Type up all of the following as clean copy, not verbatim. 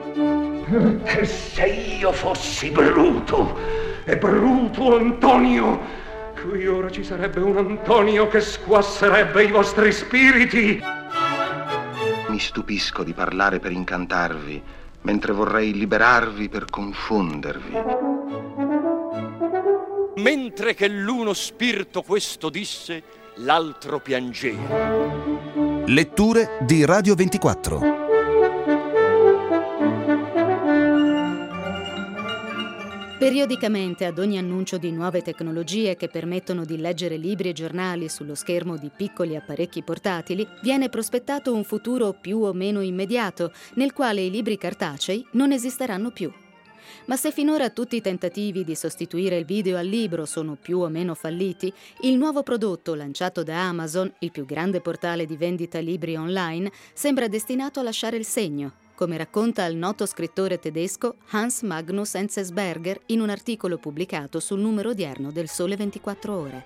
E se io fossi Bruto, e Bruto Antonio, qui ora ci sarebbe un Antonio che squasserebbe i vostri spiriti. Mi stupisco di parlare per incantarvi, mentre vorrei liberarvi per confondervi. Mentre che l'uno spirito questo disse, l'altro piangeva. Letture di Radio 24. Periodicamente, ad ogni annuncio di nuove tecnologie che permettono di leggere libri e giornali sullo schermo di piccoli apparecchi portatili, viene prospettato un futuro più o meno immediato, nel quale i libri cartacei non esisteranno più. Ma se finora tutti i tentativi di sostituire il video al libro sono più o meno falliti, il nuovo prodotto lanciato da Amazon, il più grande portale di vendita libri online, sembra destinato a lasciare il segno, come racconta il noto scrittore tedesco Hans Magnus Enzensberger in un articolo pubblicato sul numero odierno del Sole 24 Ore.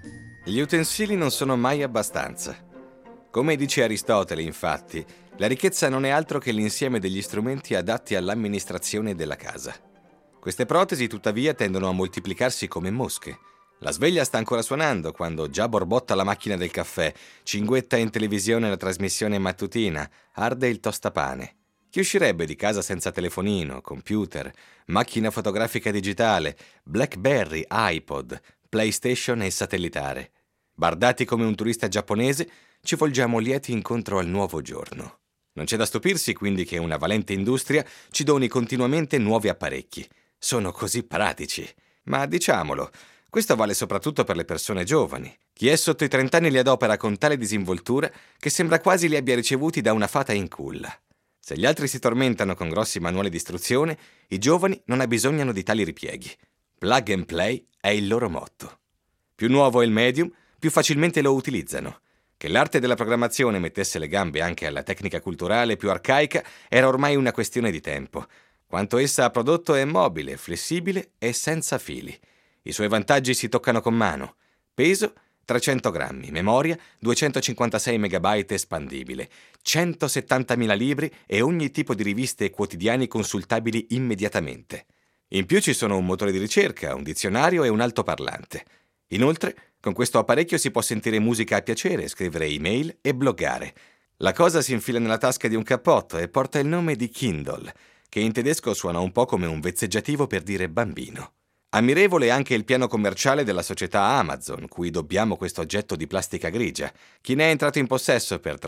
Gli utensili non sono mai abbastanza. Come dice Aristotele, infatti, la ricchezza non è altro che l'insieme degli strumenti adatti all'amministrazione della casa. Queste protesi, tuttavia, tendono a moltiplicarsi come mosche. La sveglia sta ancora suonando quando già borbotta la macchina del caffè, cinguetta in televisione la trasmissione mattutina, arde il tostapane. Chi uscirebbe di casa senza telefonino, computer, macchina fotografica digitale, BlackBerry, iPod, PlayStation e satellitare? Bardati come un turista giapponese, ci volgiamo lieti incontro al nuovo giorno. Non c'è da stupirsi quindi che una valente industria ci doni continuamente nuovi apparecchi. Sono così pratici. Ma diciamolo, questo vale soprattutto per le persone giovani. Chi è sotto i 30 anni li adopera con tale disinvoltura che sembra quasi li abbia ricevuti da una fata in culla. Se gli altri si tormentano con grossi manuali di istruzione, i giovani non abbisognano di tali ripieghi. Plug and play è il loro motto. Più nuovo è il medium, più facilmente lo utilizzano. Che l'arte della programmazione mettesse le gambe anche alla tecnica culturale più arcaica era ormai una questione di tempo. Quanto essa ha prodotto è mobile, flessibile e senza fili. I suoi vantaggi si toccano con mano. Peso 300 grammi, memoria 256 megabyte espandibile, 170.000 libri e ogni tipo di riviste e quotidiani consultabili immediatamente. In più ci sono un motore di ricerca, un dizionario e un altoparlante. Inoltre, con questo apparecchio si può sentire musica a piacere, scrivere email e bloggare. La cosa si infila nella tasca di un cappotto e porta il nome di Kindle, che in tedesco suona un po' come un vezzeggiativo per dire bambino. Ammirevole è anche il piano commerciale della società Amazon, cui dobbiamo questo oggetto di plastica grigia. Chi ne è entrato in possesso per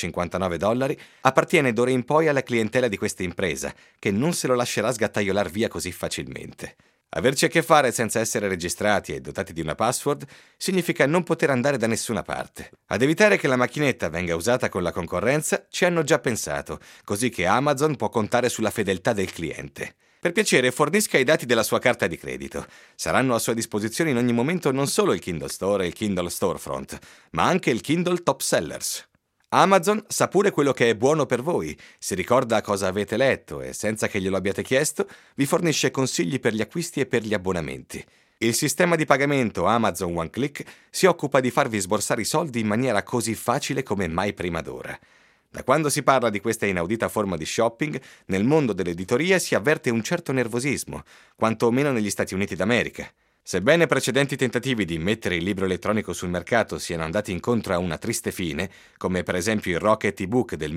$359 appartiene d'ora in poi alla clientela di questa impresa, che non se lo lascerà sgattaiolar via così facilmente. Averci a che fare senza essere registrati e dotati di una password significa non poter andare da nessuna parte. Ad evitare che la macchinetta venga usata con la concorrenza ci hanno già pensato, così che Amazon può contare sulla fedeltà del cliente. Per piacere, fornisca i dati della sua carta di credito. Saranno a sua disposizione in ogni momento non solo il Kindle Store e il Kindle Storefront, ma anche il Kindle Top Sellers. Amazon sa pure quello che è buono per voi, si ricorda cosa avete letto e, senza che glielo abbiate chiesto, vi fornisce consigli per gli acquisti e per gli abbonamenti. Il sistema di pagamento Amazon One Click si occupa di farvi sborsare i soldi in maniera così facile come mai prima d'ora. Da quando si parla di questa inaudita forma di shopping, nel mondo dell'editoria si avverte un certo nervosismo, quanto meno negli Stati Uniti d'America. Sebbene precedenti tentativi di mettere il libro elettronico sul mercato siano andati incontro a una triste fine, come per esempio il Rocket eBook del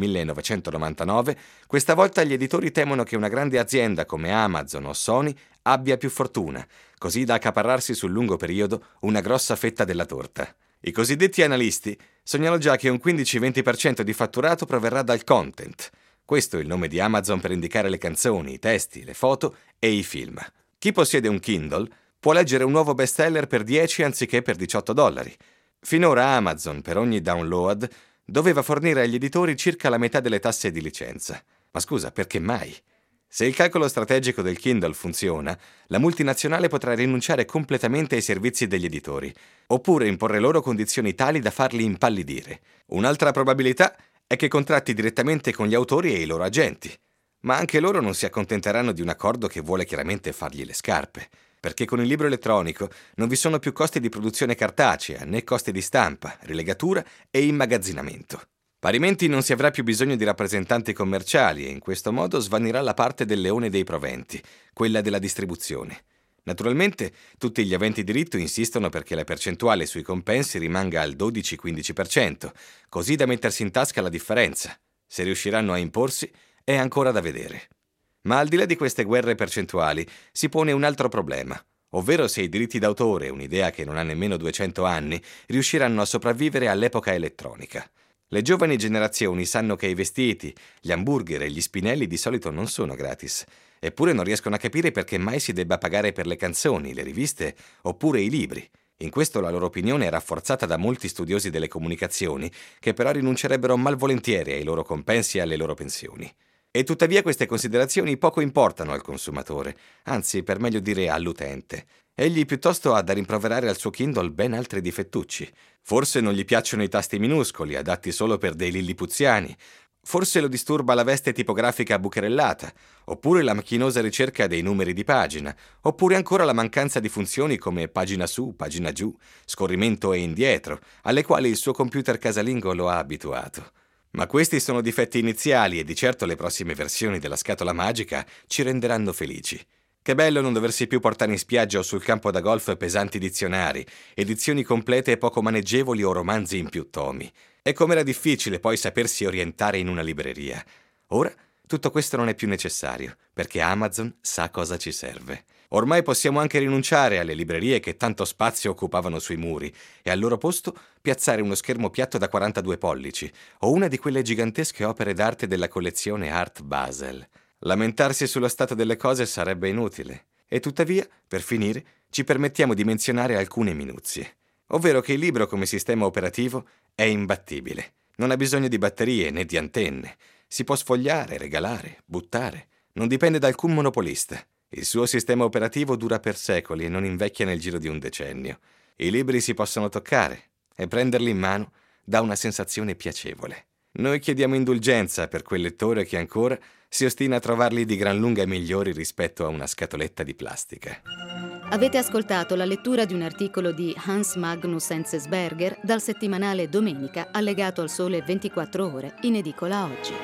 1999, questa volta gli editori temono che una grande azienda come Amazon o Sony abbia più fortuna, così da accaparrarsi sul lungo periodo una grossa fetta della torta. I cosiddetti analisti sognano già che un 15-20% di fatturato proverrà dal content. Questo è il nome di Amazon per indicare le canzoni, i testi, le foto e i film. Chi possiede un Kindle può leggere un nuovo bestseller per 10 anziché per $18. Finora Amazon, per ogni download, doveva fornire agli editori circa la metà delle tasse di licenza. Ma scusa, perché mai? Se il calcolo strategico del Kindle funziona, la multinazionale potrà rinunciare completamente ai servizi degli editori, oppure imporre loro condizioni tali da farli impallidire. Un'altra probabilità è che contratti direttamente con gli autori e i loro agenti. Ma anche loro non si accontenteranno di un accordo che vuole chiaramente fargli le scarpe, perché con il libro elettronico non vi sono più costi di produzione cartacea, né costi di stampa, rilegatura e immagazzinamento. Parimenti non si avrà più bisogno di rappresentanti commerciali e in questo modo svanirà la parte del leone dei proventi, quella della distribuzione. Naturalmente, tutti gli aventi diritto insistono perché la percentuale sui compensi rimanga al 12-15%, così da mettersi in tasca la differenza. Se riusciranno a imporsi, è ancora da vedere. Ma al di là di queste guerre percentuali, si pone un altro problema, ovvero se i diritti d'autore, un'idea che non ha nemmeno 200 anni, riusciranno a sopravvivere all'epoca elettronica. Le giovani generazioni sanno che i vestiti, gli hamburger e gli spinelli di solito non sono gratis, eppure non riescono a capire perché mai si debba pagare per le canzoni, le riviste oppure i libri. In questo la loro opinione è rafforzata da molti studiosi delle comunicazioni, che però rinuncerebbero malvolentieri ai loro compensi e alle loro pensioni. E tuttavia queste considerazioni poco importano al consumatore, anzi, per meglio dire, all'utente. Egli piuttosto ha da rimproverare al suo Kindle ben altri difettucci. Forse non gli piacciono i tasti minuscoli, adatti solo per dei lillipuziani. Forse lo disturba la veste tipografica bucherellata, oppure la macchinosa ricerca dei numeri di pagina, oppure ancora la mancanza di funzioni come pagina su, pagina giù, scorrimento e indietro, alle quali il suo computer casalingo lo ha abituato. Ma questi sono difetti iniziali e di certo le prossime versioni della scatola magica ci renderanno felici. Che bello non doversi più portare in spiaggia o sul campo da golf pesanti dizionari, edizioni complete e poco maneggevoli o romanzi in più tomi. E com'era difficile poi sapersi orientare in una libreria. Ora tutto questo non è più necessario, perché Amazon sa cosa ci serve. Ormai possiamo anche rinunciare alle librerie che tanto spazio occupavano sui muri e al loro posto piazzare uno schermo piatto da 42 pollici o una di quelle gigantesche opere d'arte della collezione Art Basel. Lamentarsi sullo stato delle cose sarebbe inutile. E tuttavia, per finire, ci permettiamo di menzionare alcune minuzie. Ovvero che il libro come sistema operativo è imbattibile. Non ha bisogno di batterie né di antenne. Si può sfogliare, regalare, buttare. Non dipende da alcun monopolista. Il suo sistema operativo dura per secoli e non invecchia nel giro di un decennio. I libri si possono toccare e prenderli in mano dà una sensazione piacevole. Noi chiediamo indulgenza per quel lettore che ancora si ostina a trovarli di gran lunga migliori rispetto a una scatoletta di plastica. Avete ascoltato la lettura di un articolo di Hans Magnus Enzensberger dal settimanale Domenica, allegato al Sole 24 Ore, in edicola oggi.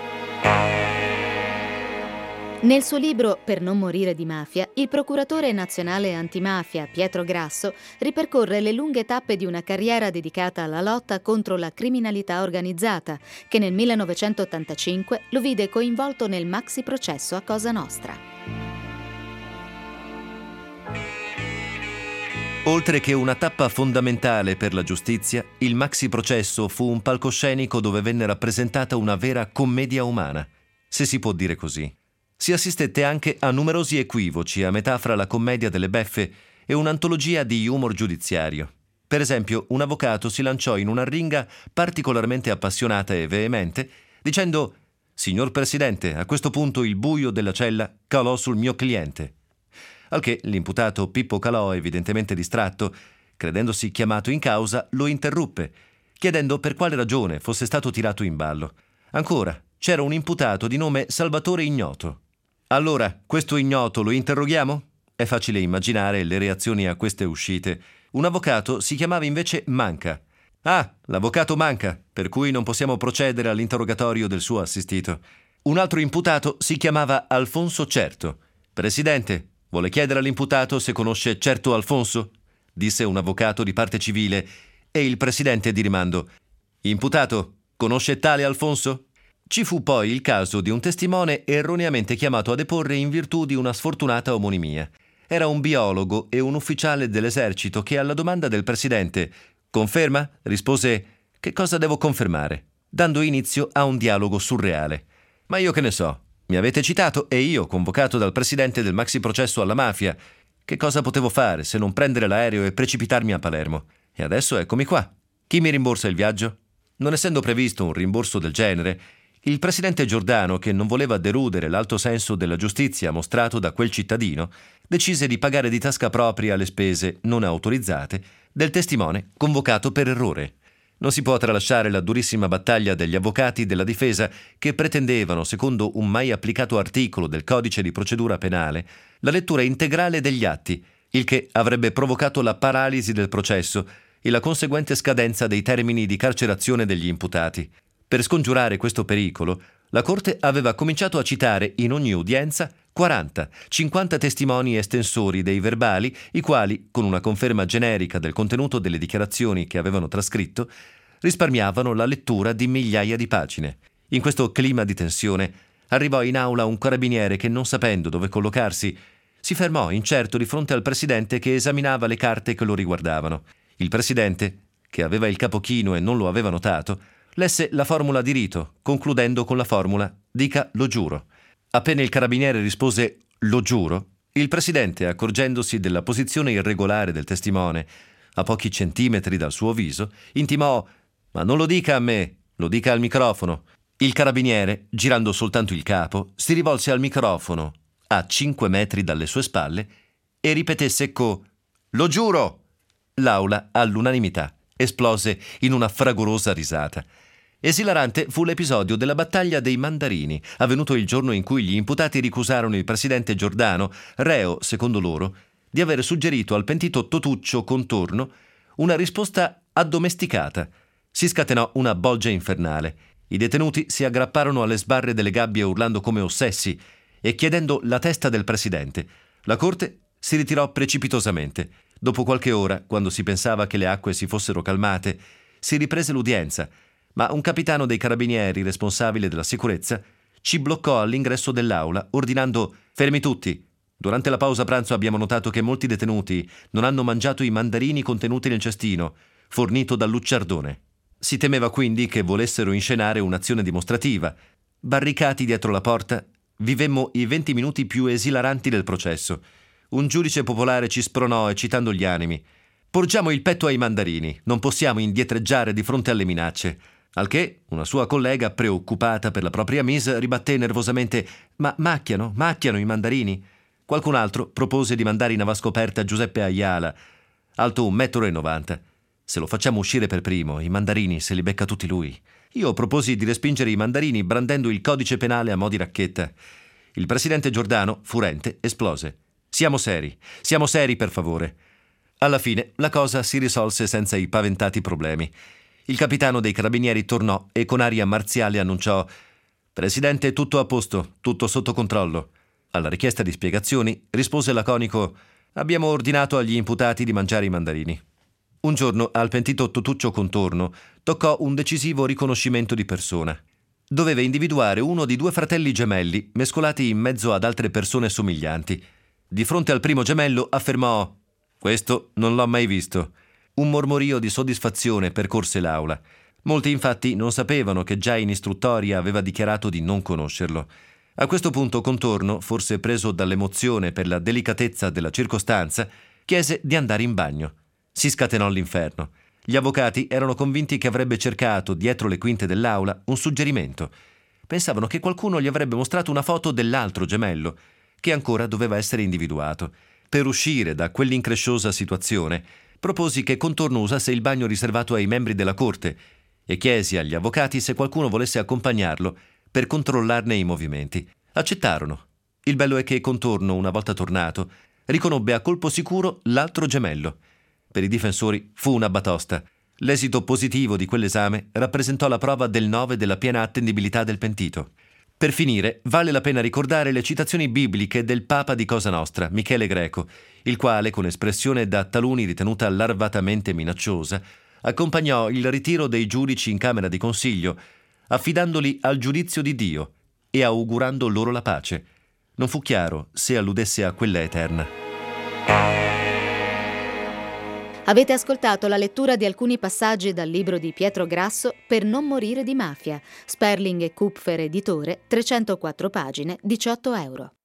Nel suo libro Per non morire di mafia, il procuratore nazionale antimafia Pietro Grasso ripercorre le lunghe tappe di una carriera dedicata alla lotta contro la criminalità organizzata, che nel 1985 lo vide coinvolto nel maxi processo a Cosa Nostra. Oltre che una tappa fondamentale per la giustizia, il maxi processo fu un palcoscenico dove venne rappresentata una vera commedia umana, se si può dire così. Si assistette anche a numerosi equivoci a metà fra la commedia delle beffe e un'antologia di humor giudiziario. Per esempio, un avvocato si lanciò in una ringa particolarmente appassionata e veemente, dicendo: «Signor Presidente, a questo punto il buio della cella calò sul mio cliente». Al che l'imputato Pippo Calò, evidentemente distratto, credendosi chiamato in causa, lo interruppe, chiedendo per quale ragione fosse stato tirato in ballo. Ancora, c'era un imputato di nome Salvatore Ignoto. «Allora, questo ignoto lo interroghiamo?» È facile immaginare le reazioni a queste uscite. Un avvocato si chiamava invece Manca. «Ah, l'avvocato Manca, per cui non possiamo procedere all'interrogatorio del suo assistito». Un altro imputato si chiamava Alfonso Certo. «Presidente, vuole chiedere all'imputato se conosce Certo Alfonso?» disse un avvocato di parte civile, e il presidente di rimando: «Imputato, conosce tale Alfonso?» Ci fu poi il caso di un testimone erroneamente chiamato a deporre in virtù di una sfortunata omonimia. Era un biologo e un ufficiale dell'esercito che alla domanda del presidente «Conferma?» rispose «Che cosa devo confermare?», dando inizio a un dialogo surreale. «Ma io che ne so? Mi avete citato e io, convocato dal presidente del maxi processo alla mafia. Che cosa potevo fare se non prendere l'aereo e precipitarmi a Palermo? E adesso eccomi qua. Chi mi rimborsa il viaggio?» Non essendo previsto un rimborso del genere, il presidente Giordano, che non voleva derudere l'alto senso della giustizia mostrato da quel cittadino, decise di pagare di tasca propria le spese non autorizzate del testimone convocato per errore. Non si può tralasciare la durissima battaglia degli avvocati della difesa che pretendevano, secondo un mai applicato articolo del Codice di procedura penale, la lettura integrale degli atti, il che avrebbe provocato la paralisi del processo e la conseguente scadenza dei termini di carcerazione degli imputati. Per scongiurare questo pericolo, la Corte aveva cominciato a citare in ogni udienza 40-50 testimoni estensori dei verbali, i quali, con una conferma generica del contenuto delle dichiarazioni che avevano trascritto, risparmiavano la lettura di migliaia di pagine. In questo clima di tensione arrivò in aula un carabiniere che, non sapendo dove collocarsi, si fermò incerto di fronte al presidente che esaminava le carte che lo riguardavano. Il presidente, che aveva il capo chino e non lo aveva notato, lesse la formula di rito, concludendo con la formula «Dica lo giuro». Appena il carabiniere rispose «Lo giuro», il presidente, accorgendosi della posizione irregolare del testimone, a pochi centimetri dal suo viso, intimò «Ma non lo dica a me, lo dica al microfono». Il carabiniere, girando soltanto il capo, si rivolse al microfono, a 5 metri dalle sue spalle, e ripeté secco «Lo giuro!». L'aula, all'unanimità, esplose in una fragorosa risata. Esilarante fu l'episodio della battaglia dei mandarini, avvenuto il giorno in cui gli imputati ricusarono il presidente Giordano, reo, secondo loro, di aver suggerito al pentito Totuccio Contorno una risposta addomesticata. Si scatenò una bolgia infernale. I detenuti si aggrapparono alle sbarre delle gabbie urlando come ossessi e chiedendo la testa del presidente. La Corte si ritirò precipitosamente. Dopo qualche ora, quando si pensava che le acque si fossero calmate, si riprese l'udienza, ma un capitano dei carabinieri, responsabile della sicurezza, ci bloccò all'ingresso dell'aula, ordinando «Fermi tutti! Durante la pausa pranzo abbiamo notato che molti detenuti non hanno mangiato i mandarini contenuti nel cestino, fornito dal Lucciardone». Si temeva quindi che volessero inscenare un'azione dimostrativa. Barricati dietro la porta, vivemmo i 20 minuti più esilaranti del processo. Un giudice popolare ci spronò, eccitando gli animi. «Porgiamo il petto ai mandarini, non possiamo indietreggiare di fronte alle minacce». Al che una sua collega, preoccupata per la propria mise, ribatté nervosamente «Ma macchiano i mandarini?» Qualcun altro propose di mandare in avascoperta Giuseppe Ayala, alto 1,90 m. «Se lo facciamo uscire per primo, i mandarini se li becca tutti lui». Io proposi di respingere i mandarini brandendo il codice penale a mo' di racchetta. Il presidente Giordano, furente, esplose. Siamo seri per favore». Alla fine la cosa si risolse senza i paventati problemi. Il capitano dei carabinieri tornò e con aria marziale annunciò «Presidente, tutto a posto, tutto sotto controllo». Alla richiesta di spiegazioni rispose laconico «Abbiamo ordinato agli imputati di mangiare i mandarini». Un giorno al pentito Totuccio Contorno toccò un decisivo riconoscimento di persona. Doveva individuare uno di 2 fratelli gemelli mescolati in mezzo ad altre persone somiglianti. Di fronte al primo gemello affermò «Questo non l'ho mai visto». Un mormorio di soddisfazione percorse l'aula. Molti infatti non sapevano che già in istruttoria aveva dichiarato di non conoscerlo. A questo punto Contorno, forse preso dall'emozione per la delicatezza della circostanza, chiese di andare in bagno. Si scatenò l'inferno. Gli avvocati erano convinti che avrebbe cercato, dietro le quinte dell'aula, un suggerimento. Pensavano che qualcuno gli avrebbe mostrato una foto dell'altro gemello, che ancora doveva essere individuato. Per uscire da quell'incresciosa situazione, proposi che Contorno usasse il bagno riservato ai membri della Corte e chiesi agli avvocati se qualcuno volesse accompagnarlo per controllarne i movimenti. Accettarono. Il bello è che Contorno, una volta tornato, riconobbe a colpo sicuro l'altro gemello. Per i difensori fu una batosta. L'esito positivo di quell'esame rappresentò la prova del 9 della piena attendibilità del pentito. Per finire, vale la pena ricordare le citazioni bibliche del Papa di Cosa Nostra, Michele Greco, il quale, con espressione da taluni ritenuta larvatamente minacciosa, accompagnò il ritiro dei giudici in Camera di Consiglio, affidandoli al giudizio di Dio e augurando loro la pace. Non fu chiaro se alludesse a quella eterna. Avete ascoltato la lettura di alcuni passaggi dal libro di Pietro Grasso Per non morire di mafia, Sperling e Kupfer editore, 304 pagine, 18 euro.